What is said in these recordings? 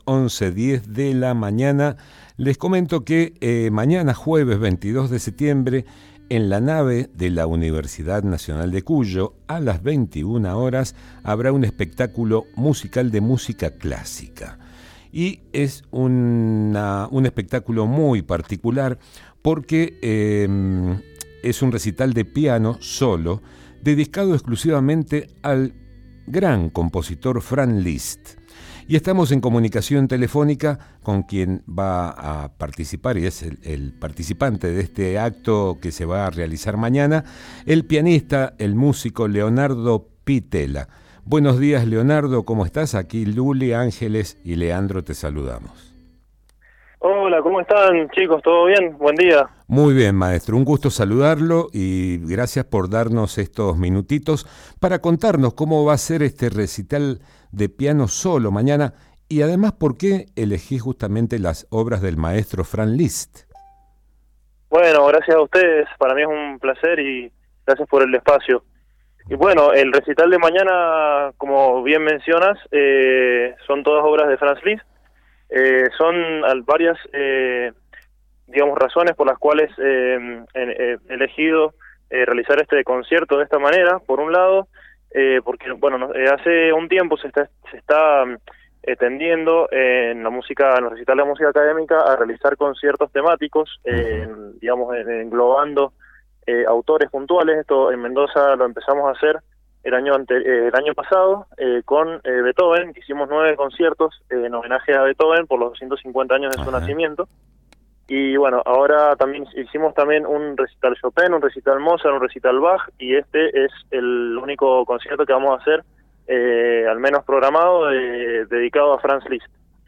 11:10 de la mañana. Les comento que mañana jueves 22 de septiembre en la nave de la Universidad Nacional de Cuyo a las 21 horas habrá un espectáculo musical de música clásica. Y es un espectáculo muy particular porque es un recital de piano solo dedicado exclusivamente al gran compositor Franz Liszt. Y estamos en comunicación telefónica con quien va a participar y es el participante de este acto que se va a realizar mañana, el pianista, el músico Leonardo Pittella. Buenos días, Leonardo, ¿cómo estás? Aquí Luli, Ángeles y Leandro te saludamos. Hola, ¿cómo están, chicos? ¿Todo bien? Buen día. Muy bien, maestro, un gusto saludarlo y gracias por darnos estos minutitos para contarnos cómo va a ser este recital de piano solo mañana y además por qué elegí justamente las obras del maestro Franz Liszt. Bueno, gracias a ustedes, para mí es un placer y gracias por el espacio. Y bueno, el recital de mañana, como bien mencionas, son todas obras de Franz Liszt. Son varias, digamos, razones por las cuales he elegido realizar este concierto de esta manera. Por un lado, porque bueno, hace un tiempo se está tendiendo en la música, en los recitales de música académica, a realizar conciertos temáticos, digamos, englobando autores puntuales. Esto en Mendoza lo empezamos a hacer el año pasado con Beethoven. Hicimos 9 conciertos en homenaje a Beethoven por los 250 años de su nacimiento. Y bueno, ahora también hicimos un recital Chopin, un recital Mozart, un recital Bach, y este es el único concierto que vamos a hacer, al menos programado, dedicado a Franz Liszt.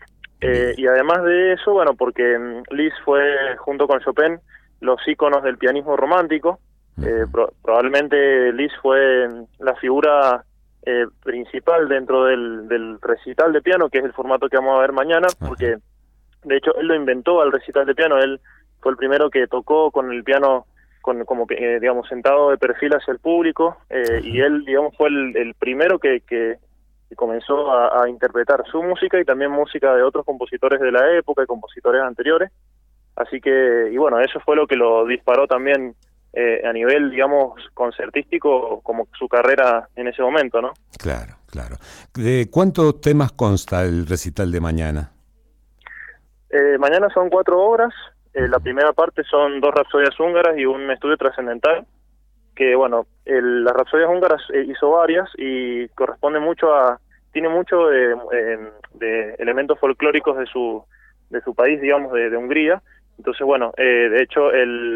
Y además de eso, bueno, porque Liszt fue, junto con Chopin, los íconos del pianismo romántico. Probablemente Liszt fue la figura principal dentro del recital de piano, que es el formato que vamos a ver mañana, porque de hecho él lo inventó al recital de piano. Él fue el primero que tocó con el piano digamos, sentado de perfil hacia el público, y él, digamos, fue el primero que comenzó a interpretar su música y también música de otros compositores de la época y compositores anteriores. Así que, y bueno, eso fue lo que lo disparó también a nivel, digamos, concertístico, como su carrera en ese momento, ¿no? Claro, claro. ¿De cuántos temas consta el recital de mañana? Mañana son 4 obras. La primera parte son 2 rapsodias húngaras y un estudio trascendental, que bueno, las rapsodias húngaras hizo varias y corresponde mucho tiene mucho de elementos folclóricos de su país, digamos, de Hungría. Entonces, bueno, de hecho,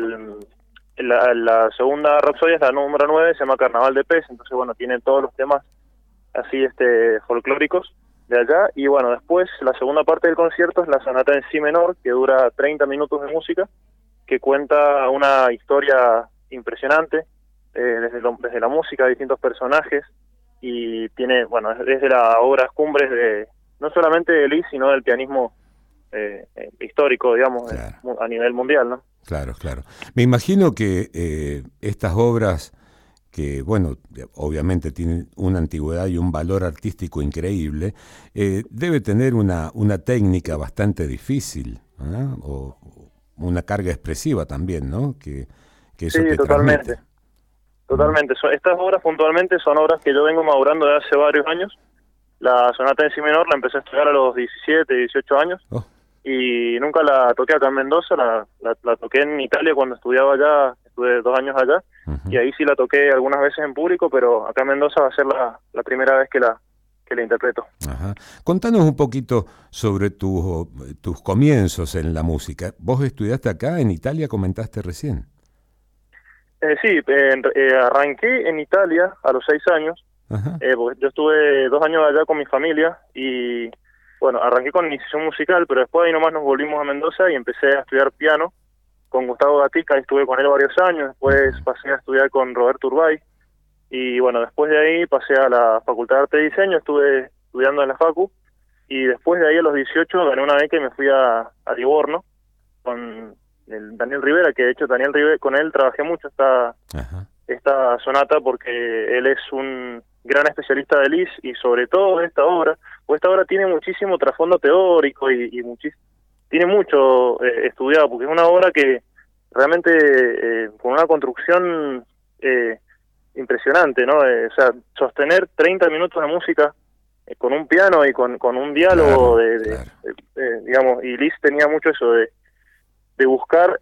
la segunda rapsodia es la número 9, se llama Carnaval de Pez. Entonces, bueno, tiene todos los temas así folclóricos de allá. Y bueno, después la segunda parte del concierto es la sonata en si menor, que dura 30 minutos de música, que cuenta una historia impresionante desde la música de distintos personajes, y tiene, bueno, desde las obras cumbres de no solamente de Liszt, sino del pianismo histórico, digamos, claro, a nivel mundial, ¿no? Claro, claro. Me imagino que estas obras, que, bueno, obviamente tienen una antigüedad y un valor artístico increíble, debe tener una técnica bastante difícil, ¿no? O una carga expresiva también, ¿no? Que eso sí, te totalmente. Transmite. Totalmente. Estas obras puntualmente son obras que yo vengo madurando de hace varios años. La sonata en si menor la empecé a estudiar a los 17, 18 años. Y nunca la toqué acá en Mendoza. La toqué en Italia cuando estudiaba allá, estuve 2 años allá, y ahí sí la toqué algunas veces en público, pero acá en Mendoza va a ser la primera vez que la interpreto. Ajá. Contanos un poquito sobre tus comienzos en la música. ¿Vos estudiaste acá en Italia, comentaste recién? Sí, arranqué en Italia a los 6 años, porque yo estuve 2 años allá con mi familia y bueno, arranqué con iniciación musical, pero después ahí nomás nos volvimos a Mendoza y empecé a estudiar piano con Gustavo Gatica. Estuve con él varios años. Después pasé a estudiar con Roberto Urbay y bueno, después de ahí pasé a la Facultad de Arte y Diseño, estuve estudiando en la Facu, y después de ahí a los 18 gané una beca y me fui a Livorno con el Daniel Rivera, que de hecho con él trabajé mucho esta sonata, porque él es un gran especialista de Liszt y sobre todo de esta obra, pues esta obra tiene muchísimo trasfondo teórico y tiene mucho estudiado, porque es una obra que realmente con una construcción impresionante, ¿no? O sea, sostener 30 minutos de música con un piano y con un diálogo digamos, y Liszt tenía mucho eso de buscar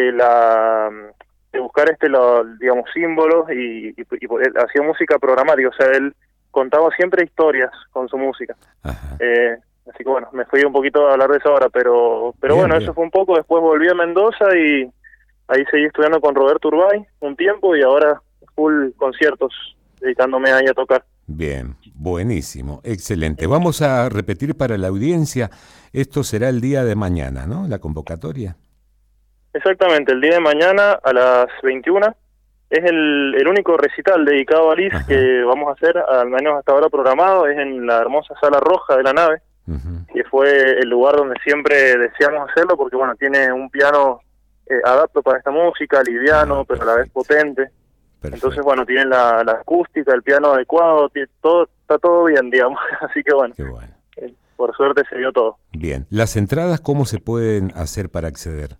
digamos, símbolos y él hacía música programática, o sea, él contaba siempre historias con su música. Así que bueno, me fui un poquito a hablar de eso ahora, pero bien, bueno, bien. Eso fue un poco. Después volví a Mendoza y ahí seguí estudiando con Roberto Urbay un tiempo y ahora full conciertos, dedicándome ahí a tocar. Bien, buenísimo, excelente. Vamos a repetir para la audiencia, esto será el día de mañana, ¿no? La convocatoria. Exactamente, el día de mañana a las 21 es el único recital dedicado a Liszt que vamos a hacer, al menos hasta ahora programado, es en la hermosa Sala Roja de la nave, que fue el lugar donde siempre deseamos hacerlo, porque bueno, tiene un piano adapto para esta música, liviano, pero a la vez potente. Perfecto. Entonces, bueno, tienen la acústica, el piano adecuado, está todo bien, digamos. Así que bueno, por suerte se dio todo. Bien. ¿Las entradas cómo se pueden hacer para acceder?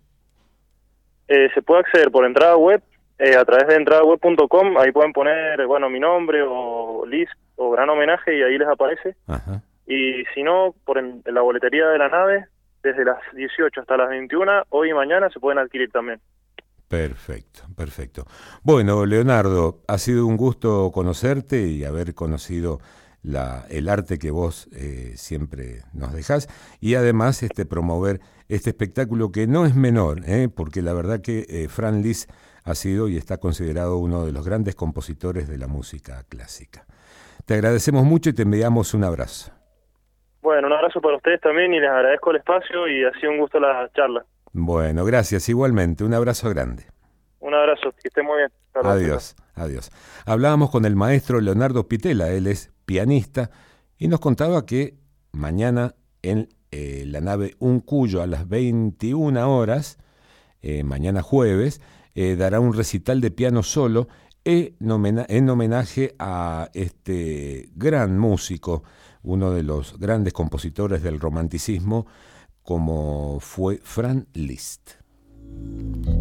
Se puede acceder por entrada web, a través de entradaweb.com, ahí pueden poner, bueno, mi nombre o Liszt o Gran Homenaje y ahí les aparece. Y si no, en la boletería de la nave, desde las 18 hasta las 21, hoy y mañana se pueden adquirir también. Perfecto, perfecto. Bueno, Leonardo, ha sido un gusto conocerte y haber conocido el arte que vos siempre nos dejás y además promover este espectáculo que no es menor, porque la verdad que Franz Liszt ha sido y está considerado uno de los grandes compositores de la música clásica. Te agradecemos mucho y te enviamos un abrazo. Bueno, un abrazo para ustedes también y les agradezco el espacio y ha sido un gusto la charla. Bueno, gracias, igualmente. Un abrazo grande. Un abrazo, que esté muy bien. Adiós, adiós. Hablábamos con el maestro Leonardo Pittella, él es pianista, y nos contaba que mañana en la nave Un Cuyo a las 21 horas, mañana jueves, dará un recital de piano solo en homenaje a este gran músico, uno de los grandes compositores del romanticismo, como fue Franz Liszt.